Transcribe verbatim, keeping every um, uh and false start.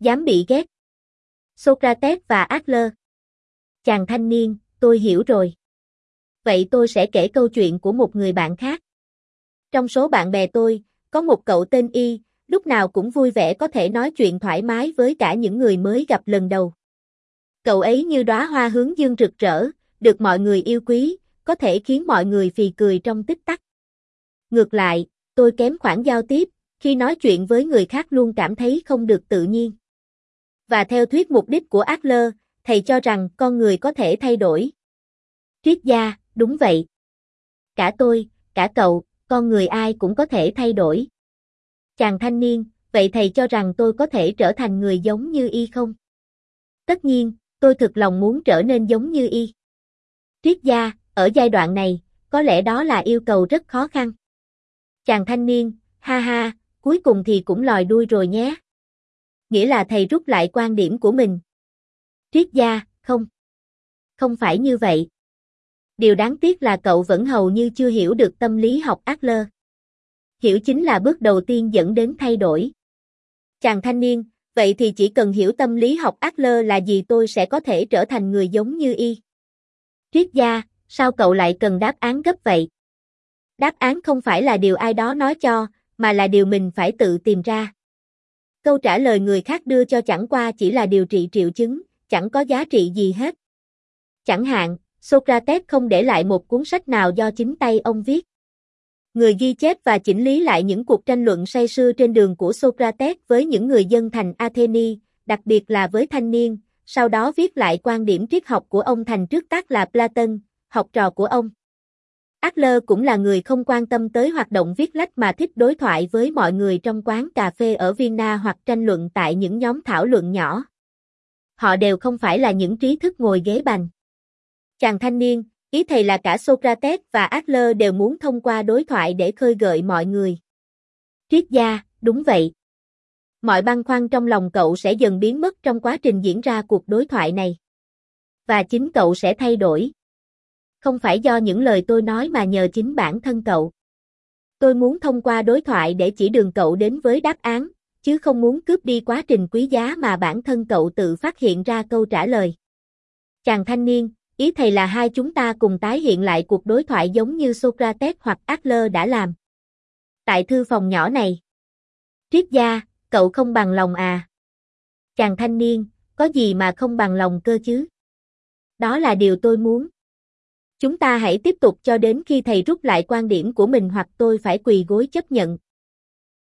Dám bị ghét. Socrates và Adler. Chàng thanh niên, tôi hiểu rồi. Vậy tôi sẽ kể câu chuyện của một người bạn khác. Trong số bạn bè tôi, có một cậu tên Y, lúc nào cũng vui vẻ có thể nói chuyện thoải mái với cả những người mới gặp lần đầu. Cậu ấy như đóa hoa hướng dương rực rỡ, được mọi người yêu quý, có thể khiến mọi người phì cười trong tích tắc. Ngược lại, tôi kém khoản giao tiếp, khi nói chuyện với người khác luôn cảm thấy không được tự nhiên. Và theo thuyết mục đích của Adler, thầy cho rằng con người có thể thay đổi. Triết gia, đúng vậy. Cả tôi, cả cậu, con người ai cũng có thể thay đổi. Chàng thanh niên, vậy thầy cho rằng tôi có thể trở thành người giống như Y không? Tất nhiên, tôi thực lòng muốn trở nên giống như Y. Triết gia, ở giai đoạn này, có lẽ đó là yêu cầu rất khó khăn. Chàng thanh niên, ha ha, cuối cùng thì cũng lòi đuôi rồi nhé. Nghĩa là thầy rút lại quan điểm của mình. Triết gia, không. Không phải như vậy. Điều đáng tiếc là cậu vẫn hầu như chưa hiểu được tâm lý học Adler. Hiểu chính là bước đầu tiên dẫn đến thay đổi. Chàng thanh niên, vậy thì chỉ cần hiểu tâm lý học Adler là gì tôi sẽ có thể trở thành người giống như Y. Triết gia, sao cậu lại cần đáp án gấp vậy? Đáp án không phải là điều ai đó nói cho, mà là điều mình phải tự tìm ra. Câu trả lời người khác đưa cho chẳng qua chỉ là điều trị triệu chứng, chẳng có giá trị gì hết. Chẳng hạn, Socrates không để lại một cuốn sách nào do chính tay ông viết. Người ghi chép và chỉnh lý lại những cuộc tranh luận say sưa trên đường của Socrates với những người dân thành Atheni, đặc biệt là với thanh niên, sau đó viết lại quan điểm triết học của ông thành trước tác là Platon, học trò của ông. Adler cũng là người không quan tâm tới hoạt động viết lách mà thích đối thoại với mọi người trong quán cà phê ở Vienna hoặc tranh luận tại những nhóm thảo luận nhỏ. Họ đều không phải là những trí thức ngồi ghế bành. Chàng thanh niên, ý thầy là cả Socrates và Adler đều muốn thông qua đối thoại để khơi gợi mọi người. Triết gia, đúng vậy. Mọi băn khoăn trong lòng cậu sẽ dần biến mất trong quá trình diễn ra cuộc đối thoại này. Và chính cậu sẽ thay đổi. Không phải do những lời tôi nói mà nhờ chính bản thân cậu. Tôi muốn thông qua đối thoại để chỉ đường cậu đến với đáp án, chứ không muốn cướp đi quá trình quý giá mà bản thân cậu tự phát hiện ra câu trả lời. Chàng thanh niên, ý thầy là hai chúng ta cùng tái hiện lại cuộc đối thoại giống như Socrates hoặc Adler đã làm. Tại thư phòng nhỏ này. Triết gia, cậu không bằng lòng à? Chàng thanh niên, có gì mà không bằng lòng cơ chứ? Đó là điều tôi muốn. Chúng ta hãy tiếp tục cho đến khi thầy rút lại quan điểm của mình hoặc tôi phải quỳ gối chấp nhận.